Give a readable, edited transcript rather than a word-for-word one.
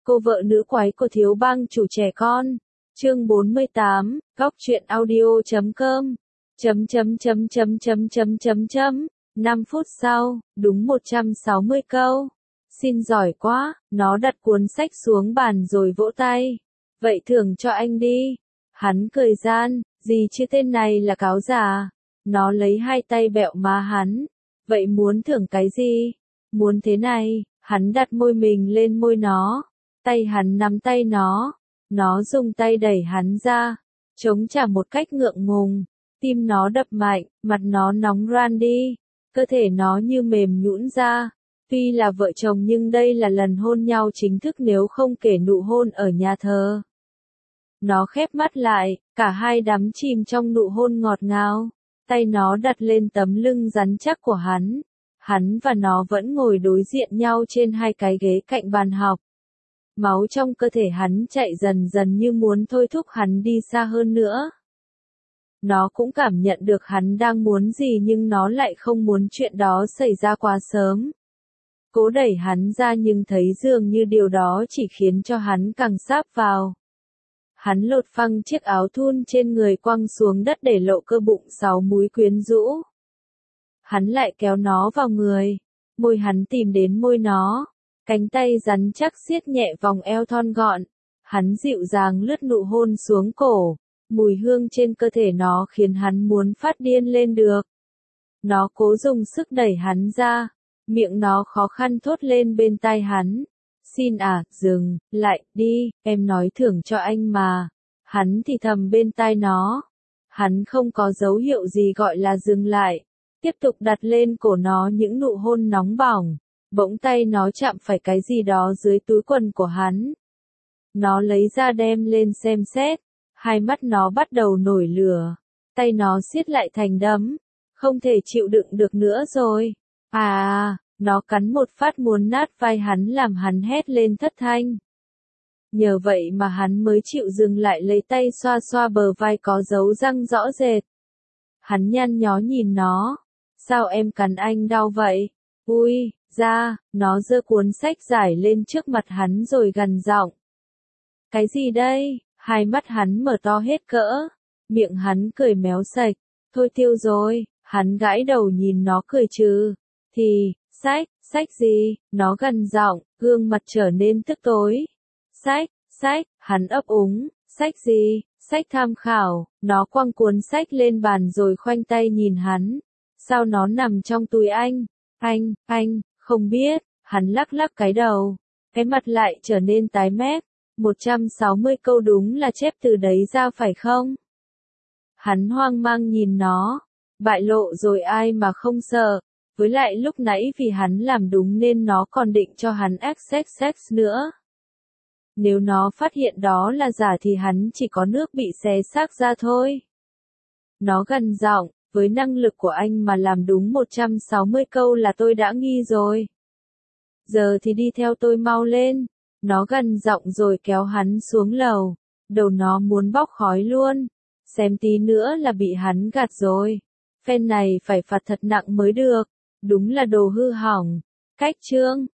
Cô vợ nữ quái của thiếu bang chủ trẻ con. Chương 48, góc truyện audio.com. 5 phút sau, đúng 160 câu. Xin giỏi quá, nó đặt cuốn sách xuống bàn rồi vỗ tay. Vậy thưởng cho anh đi. Hắn cười gian, gì chứ tên này là cáo già. Nó lấy hai tay bẹo má hắn. Vậy muốn thưởng cái gì? Muốn thế này, hắn đặt môi mình lên môi nó. Tay hắn nắm tay nó dùng tay đẩy hắn ra, chống trả một cách ngượng ngùng, tim nó đập mạnh, mặt nó nóng ran đi, cơ thể nó như mềm nhũn ra. Tuy là vợ chồng nhưng đây là lần hôn nhau chính thức nếu không kể nụ hôn ở nhà thờ. Nó khép mắt lại, cả hai đắm chìm trong nụ hôn ngọt ngào, tay nó đặt lên tấm lưng rắn chắc của hắn. Hắn và nó vẫn ngồi đối diện nhau trên hai cái ghế cạnh bàn học. Máu trong cơ thể hắn chạy dần dần như muốn thôi thúc hắn đi xa hơn nữa. Nó cũng cảm nhận được hắn đang muốn gì nhưng nó lại không muốn chuyện đó xảy ra quá sớm. Cố đẩy hắn ra nhưng thấy dường như điều đó chỉ khiến cho hắn càng sáp vào. Hắn lột phăng chiếc áo thun trên người quăng xuống đất để lộ cơ bụng 6 múi quyến rũ. Hắn lại kéo nó vào người, môi hắn tìm đến môi nó. Cánh tay rắn chắc siết nhẹ vòng eo thon gọn, hắn dịu dàng lướt nụ hôn xuống cổ, mùi hương trên cơ thể nó khiến hắn muốn phát điên lên được. Nó cố dùng sức đẩy hắn ra, miệng nó khó khăn thốt lên bên tai hắn. Xin dừng, lại, đi, em nói thưởng cho anh mà. Hắn thì thầm bên tai nó. Hắn không có dấu hiệu gì gọi là dừng lại, tiếp tục đặt lên cổ nó những nụ hôn nóng bỏng. Bỗng tay nó chạm phải cái gì đó dưới túi quần của hắn. Nó lấy ra đem lên xem xét, hai mắt nó bắt đầu nổi lửa, tay nó siết lại thành đấm, không thể chịu đựng được nữa rồi. Nó cắn một phát muốn nát vai hắn làm hắn hét lên thất thanh. Nhờ vậy mà hắn mới chịu dừng lại lấy tay xoa xoa bờ vai có dấu răng rõ rệt. Hắn nhăn nhó nhìn nó. Sao em cắn anh đau vậy? Ui! Nó giơ cuốn sách giải lên trước mặt hắn rồi gằn giọng. Cái gì đây? Hai mắt hắn mở to hết cỡ. Miệng hắn cười méo sạch. Thôi tiêu rồi, hắn gãi đầu nhìn nó cười trừ. Thì, sách gì? Nó gằn giọng, gương mặt trở nên tức tối. Sách, hắn ấp úng. Sách gì? Sách tham khảo. Nó quăng cuốn sách lên bàn rồi khoanh tay nhìn hắn. Sao nó nằm trong túi anh? Anh. Không biết, hắn lắc lắc cái đầu, cái mặt lại trở nên tái mét. 160 câu đúng là chép từ đấy ra phải không? Hắn hoang mang nhìn nó, bại lộ rồi ai mà không sợ, với lại lúc nãy vì hắn làm đúng nên nó còn định cho hắn XXX nữa. Nếu nó phát hiện đó là giả thì hắn chỉ có nước bị xé xác ra thôi. Nó gằn giọng. Với năng lực của anh mà làm đúng 160 câu là tôi đã nghi rồi. Giờ thì đi theo tôi mau lên. Nó gằn giọng rồi kéo hắn xuống lầu. Đầu nó muốn bốc khói luôn. Xem tí nữa là bị hắn gạt rồi. Phen này phải phạt thật nặng mới được. Đúng là đồ hư hỏng. Cách chương